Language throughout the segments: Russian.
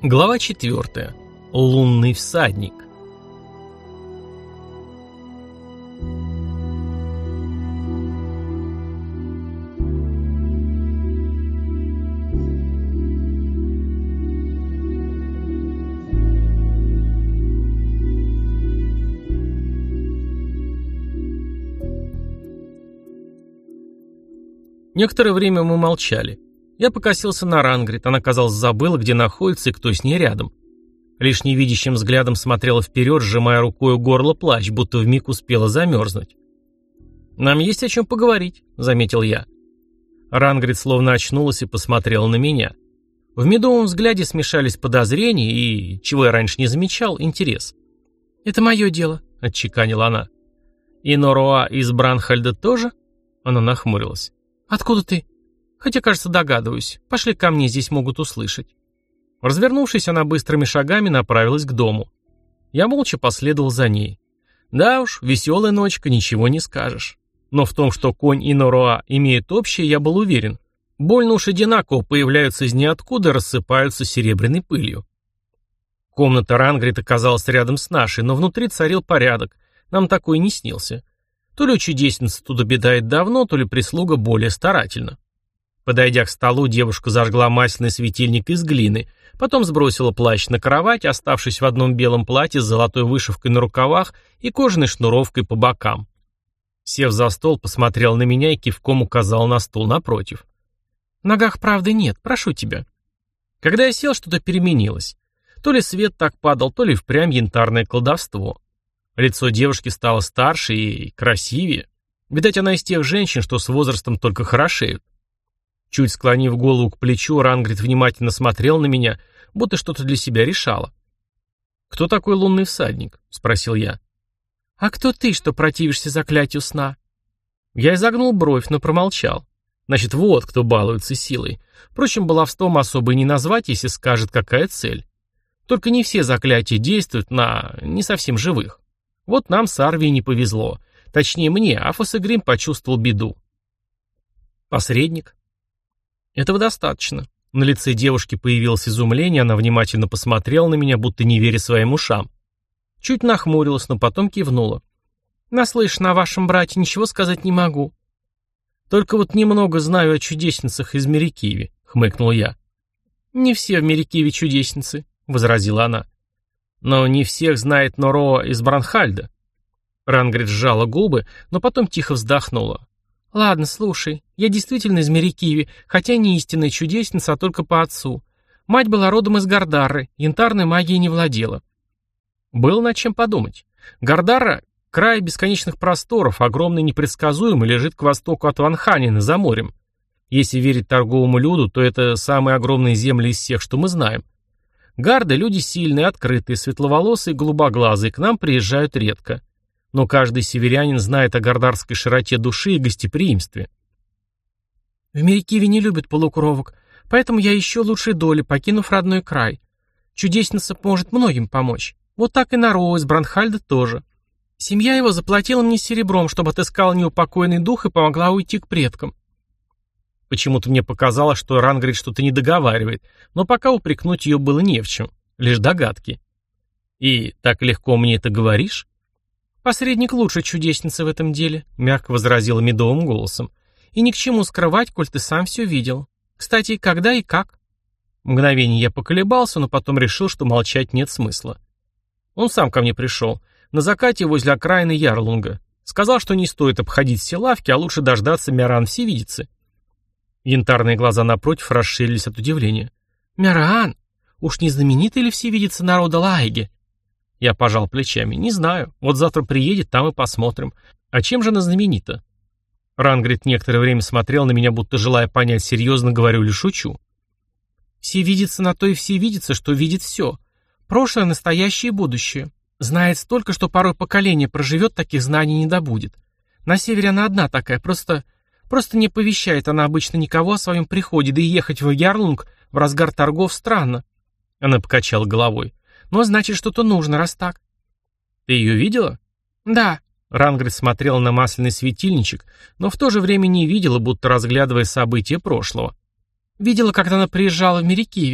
Глава 4. Лунный всадник. Некоторое время мы молчали. Я покосился на Рангрид, она, казалось, забыла, где находится и кто с ней рядом. Лишь невидящим взглядом смотрела вперед, сжимая рукой горло плащ, будто вмиг успела замерзнуть. «Нам есть о чем поговорить», — заметил я. Рангрид словно очнулась и посмотрела на меня. В медовом взгляде смешались подозрения и, чего я раньше не замечал, интерес. «Это мое дело», — отчеканила она. «И Нороа из Бранхальда тоже?» Она нахмурилась. «Откуда ты?» «Хотя, кажется, догадываюсь. Пошли ко мне, здесь могут услышать». Развернувшись, она быстрыми шагами направилась к дому. Я молча последовал за ней. Да уж, веселая ночка, ничего не скажешь. Но в том, что конь и Нороа имеют общее, я был уверен. Больно уж одинаково появляются из ниоткуда и рассыпаются серебряной пылью. Комната Рангрид оказалась рядом с нашей, но внутри царил порядок. Нам такой не снился. То ли у чудесницы тут обитает давно, то ли прислуга более старательна. Подойдя к столу, девушка зажгла масляный светильник из глины, потом сбросила плащ на кровать, оставшись в одном белом платье с золотой вышивкой на рукавах и кожаной шнуровкой по бокам. Сев за стол, посмотрел на меня и кивком указал на стул напротив. «В ногах правды нет, прошу тебя». Когда я сел, что-то переменилось. То ли свет так падал, то ли впрямь янтарное колдовство. Лицо девушки стало старше и красивее. Видать, она из тех женщин, что с возрастом только хорошеют. Чуть склонив голову к плечу, Рангрид внимательно смотрел на меня, будто что-то для себя решала. «Кто такой лунный всадник?» — спросил я. «А кто ты, что противишься заклятию сна?» Я изогнул бровь, но промолчал. Значит, вот кто балуется силой. Впрочем, баловством особо и не назвать, если скажет, какая цель. Только не все заклятия действуют на не совсем живых. Вот нам с Арвией не повезло. Точнее мне, а Фосегрим почувствовал беду. «Посредник?» «Этого достаточно». На лице девушки появилось изумление, она внимательно посмотрела на меня, будто не веря своим ушам. Чуть нахмурилась, но потом кивнула. «Наслышно о вашем брате, ничего сказать не могу». «Только вот немного знаю о чудесницах из Мерикиви», — хмыкнул я. «Не все в Мерикиве чудесницы», — возразила она. «Но не всех знает Нороа из Бранхальда». Рангрид сжала губы, но потом тихо вздохнула. «Ладно, слушай, я действительно из Мерикиви, хотя не истинная чудесница, а только по отцу. Мать была родом из Гардарры, янтарной магией не владела». Было над чем подумать. Гардарра — край бесконечных просторов, огромный и непредсказуемый, лежит к востоку от Ванханина, за морем. Если верить торговому люду, то это самые огромные земли из всех, что мы знаем. Гарды — люди сильные, открытые, светловолосые, голубоглазые, к нам приезжают редко. Но каждый северянин знает о гардарской широте души и гостеприимстве. В Мерикиве не любят полукровок, поэтому я ищу лучшей доли, покинув родной край. Чудесница может многим помочь. Вот так и Нороа из Бранхальда тоже. Семья его заплатила мне серебром, чтобы отыскала неупокоенный дух и помогла уйти к предкам. Почему-то мне показалось, что Рангрид что-то не договаривает, но пока упрекнуть ее было не в чем, лишь догадки. «И так легко мне это говоришь?» «Посредник лучше чудесницы в этом деле», — мягко возразила медовым голосом. «И ни к чему скрывать, коль ты сам все видел. Кстати, когда и как?» Мгновение я поколебался, но потом решил, что молчать нет смысла. Он сам ко мне пришел, на закате возле окраины Ярлунга. Сказал, что не стоит обходить все лавки, а лучше дождаться Мяран-Всевидицы. Янтарные глаза напротив расширились от удивления. «Мяран? Уж не знаменитый ли Всевидица народа Лайги?» Я пожал плечами. «Не знаю. Вот завтра приедет, там и посмотрим. А чем же она знаменита?» Рангрид некоторое время смотрел на меня, будто желая понять, серьезно говорю или шучу. «Всевидица на то и всевидица, что видит все. Прошлое, настоящее и будущее. Знает столько, что порой поколение проживет, таких знаний не добудет. На севере она одна такая, просто не оповещает она обычно никого о своем приходе, да и ехать в Ярлунг в разгар торгов странно». Она покачала головой. «Но значит, что-то нужно, раз так». «Ты ее видела?» «Да». Рангрид смотрел на масляный светильничек, но в то же время не видела, будто разглядывая события прошлого. «Видела, как она приезжала в Мерикиве.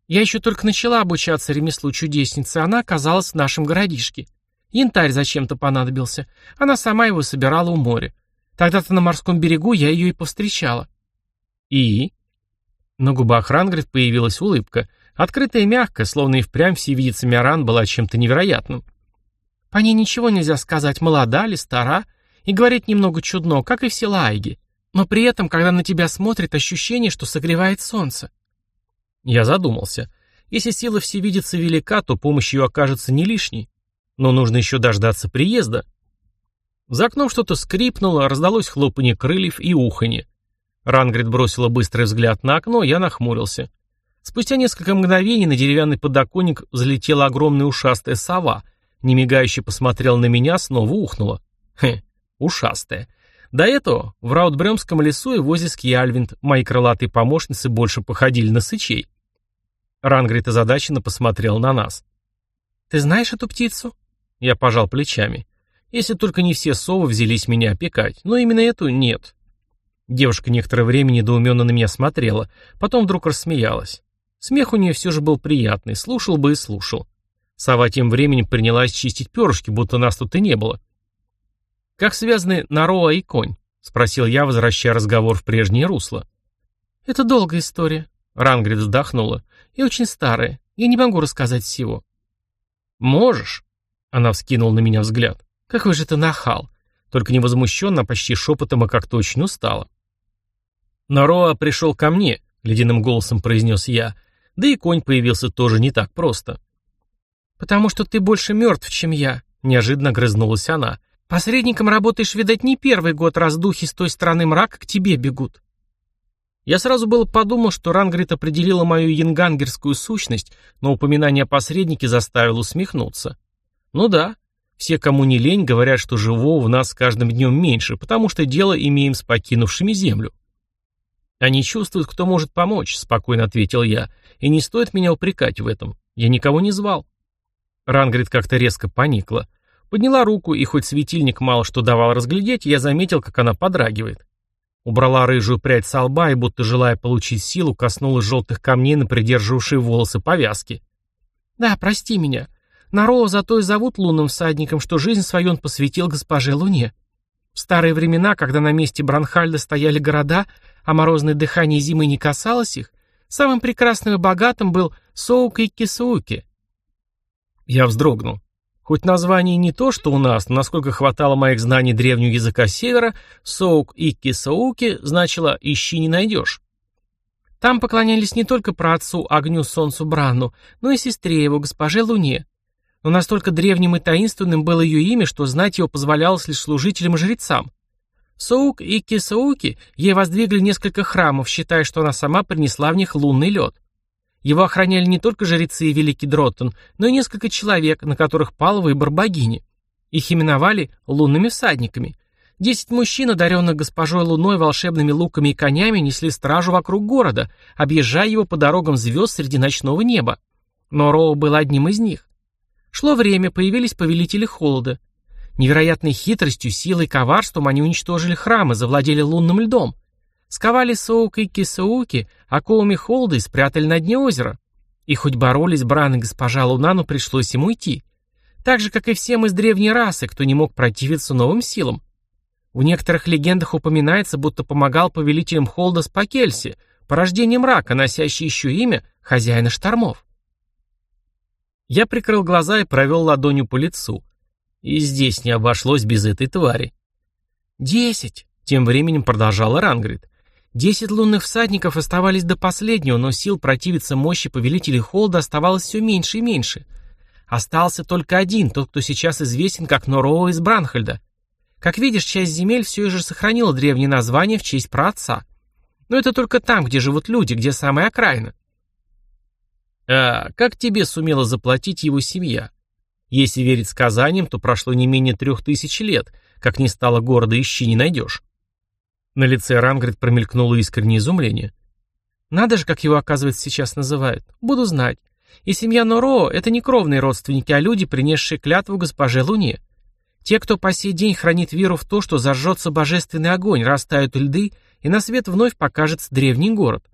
Я еще только начала обучаться ремеслу чудесницы, а она оказалась в нашем городишке. Янтарь зачем-то понадобился. Она сама его собирала у моря. Тогда-то на морском берегу я ее и повстречала». «И?» На губах Рангрид появилась улыбка, открытая и мягкая, словно и впрямь всевидица Миаран была чем-то невероятным. «По ней ничего нельзя сказать, молода ли, стара, и говорит немного чудно, как и все лаиги. Но при этом, когда на тебя смотрит, ощущение, что согревает солнце». Я задумался. Если сила всевидицы велика, то помощь ее окажется не лишней. Но нужно еще дождаться приезда. За окном что-то скрипнуло, раздалось хлопанье крыльев и уханье. Рангрид бросила быстрый взгляд на окно, я нахмурился. Спустя несколько мгновений на деревянный подоконник взлетела огромная ушастая сова, немигающе посмотрела на меня, снова ухнула. Ушастая. До этого в Раутбрёмском лесу и возле Скьяльвинд мои крылатые помощницы больше походили на сычей. Рангрид озадаченно посмотрел на нас. «Ты знаешь эту птицу?» Я пожал плечами. Если только не все совы взялись меня опекать, но именно эту нет. Девушка некоторое время недоуменно на меня смотрела, потом вдруг рассмеялась. Смех у нее все же был приятный, слушал бы и слушал. Сова тем временем принялась чистить перышки, будто нас тут и не было. «Как связаны Нароа и конь?» — спросил я, возвращая разговор в прежнее русло. «Это долгая история», — Рангрид вздохнула, — «и очень старая. Я не могу рассказать всего». «Можешь?» — она вскинула на меня взгляд. «Какой же ты нахал!» Только не возмущенно, а почти шепотом, и как-то очень устала. «Нароа пришел ко мне», — ледяным голосом произнес я, — «да и конь появился тоже не так просто». «Потому что ты больше мертв, чем я», — неожиданно грызнулась она. «Посредником работаешь, видать, не первый год, раз духи с той стороны мрака к тебе бегут». Я сразу было подумал, что Рангрид определила мою янгангерскую сущность, но упоминание о посреднике заставило усмехнуться. Ну да, все, кому не лень, говорят, что живого в нас с каждым днем меньше, потому что дело имеем с покинувшими землю. «Они чувствуют, кто может помочь», — спокойно ответил я, — «и не стоит меня упрекать в этом. Я никого не звал». Рангрид как-то резко поникла. Подняла руку, и хоть светильник мало что давал разглядеть, я заметил, как она подрагивает. Убрала рыжую прядь со лба и, будто желая получить силу, коснулась желтых камней на придерживавшие волосы повязки. «Да, прости меня. Нароа зато и зовут лунным всадником, что жизнь свою он посвятил госпоже Луне. В старые времена, когда на месте Бранхальда стояли города, а морозное дыхание зимы не касалось их, самым прекрасным и богатым был Соук-Икки-Сууки». Я вздрогнул. Хоть название не то, что у нас, но насколько хватало моих знаний древнего языка севера, Соук-Икки-Сууки значило «ищи не найдешь». Там поклонялись не только праотцу Огню Солнцу Бранну, но и сестре его, госпоже Луне. Но настолько древним и таинственным было ее имя, что знать его позволялось лишь служителям и жрецам. Соук-Икки-Сууки ей воздвигли несколько храмов, считая, что она сама принесла в них лунный лед. Его охраняли не только жрецы и великий Дроттон, но и несколько человек, на которых пал выбор богини. Их именовали лунными всадниками. 10 мужчин, одаренных госпожой Луной волшебными луками и конями, несли стражу вокруг города, объезжая его по дорогам звезд среди ночного неба. Но Роу был одним из них. Шло время, появились повелители холода. Невероятной хитростью, силой и коварством они уничтожили храмы, завладели лунным льдом. Сковали Соук-Икки-Сууки оковами холода и спрятали на дне озера. И хоть боролись Бран и госпожа Луна, но пришлось им уйти. Так же, как и всем из древней расы, кто не мог противиться новым силам. В некоторых легендах упоминается, будто помогал повелителям холода Спакельси, порождение мрака, носящее еще имя хозяина штормов. Я прикрыл глаза и провел ладонью по лицу. И здесь не обошлось без этой твари. 10, тем временем продолжала Рангрид. 10 лунных всадников оставались до последнего, но сил противиться мощи повелителей холода оставалось все меньше и меньше. Остался только один, тот, кто сейчас известен как Нороа из Бранхальда. Как видишь, часть земель все же сохранила древнее название в честь праотца. Но это только там, где живут люди, где самая окраина. А как тебе сумела заплатить его семья? Если верить сказаниям, то прошло не менее 3000 лет, как не стало города ищи не найдешь. На лице Рангрид промелькнуло искреннее изумление. Надо же, как его, оказывается, сейчас называют. Буду знать. И семья Нороа — это не кровные родственники, а люди, принесшие клятву госпоже Луне. Те, кто по сей день хранит веру в то, что зажжется божественный огонь, растают льды, и на свет вновь покажется древний город.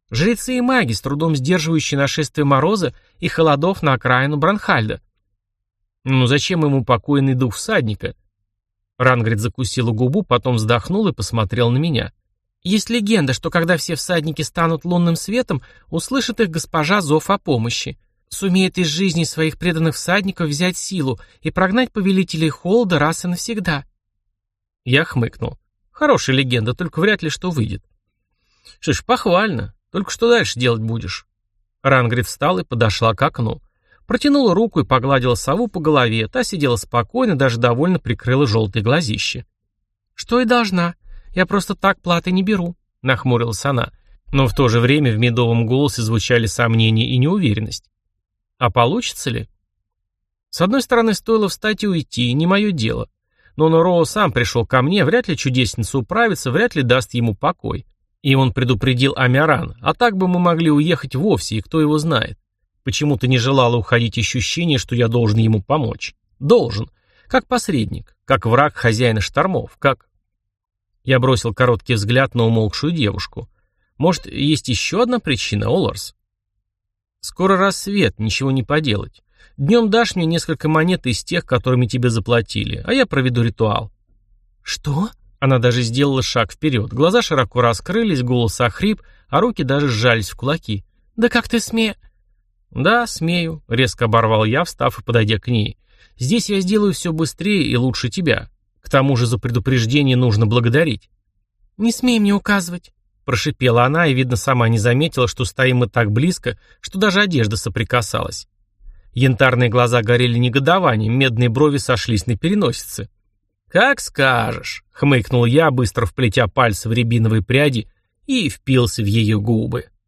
Жрецы и маги, с трудом сдерживающие нашествие мороза и холодов на окраину Бранхальда. Ну зачем ему покойный дух всадника? Рангрид закусила губу, потом вздохнул и посмотрел на меня. Есть легенда, что когда все всадники станут лунным светом, услышит их госпожа зов о помощи. Сумеет из жизни своих преданных всадников взять силу и прогнать повелителей холода раз и навсегда. Я хмыкнул. Хорошая легенда, только вряд ли что выйдет. Что ж, похвально. Только что дальше делать будешь? Рангрид встала и подошла к окну. Протянула руку и погладила сову по голове. Та сидела спокойно, даже довольно прикрыла желтые глазища. Что и должна. Я просто так платы не беру, нахмурилась она. Но в то же время в медовом голосе звучали сомнения и неуверенность. А получится ли? С одной стороны, стоило встать и уйти, не мое дело. Но Норо сам пришел ко мне, вряд ли чудесница управится, вряд ли даст ему покой. И он предупредил Амиран, а так бы мы могли уехать вовсе, и кто его знает. Почему-то не желало уходить ощущение, что я должен ему помочь. Должен. Как посредник, как враг хозяина штормов, как... Я бросил короткий взгляд на умолкшую девушку. Может, есть еще одна причина, Оларс? Скоро рассвет, ничего не поделать. Днем дашь мне несколько монет из тех, которыми тебе заплатили, а я проведу ритуал. Что? Она даже сделала шаг вперед. Глаза широко раскрылись, голос охрип, а руки даже сжались в кулаки. Да как ты Да, смею, резко оборвал я, встав и подойдя к ней. Здесь я сделаю все быстрее и лучше тебя. К тому же за предупреждение нужно благодарить. Не смей мне указывать, прошипела она и, видно, сама не заметила, что стоим мы так близко, что даже одежда соприкасалась. Янтарные глаза горели негодованием, медные брови сошлись на переносице. «Как скажешь», — хмыкнул я, быстро вплетя пальцы в рябиновые пряди и впился в ее губы.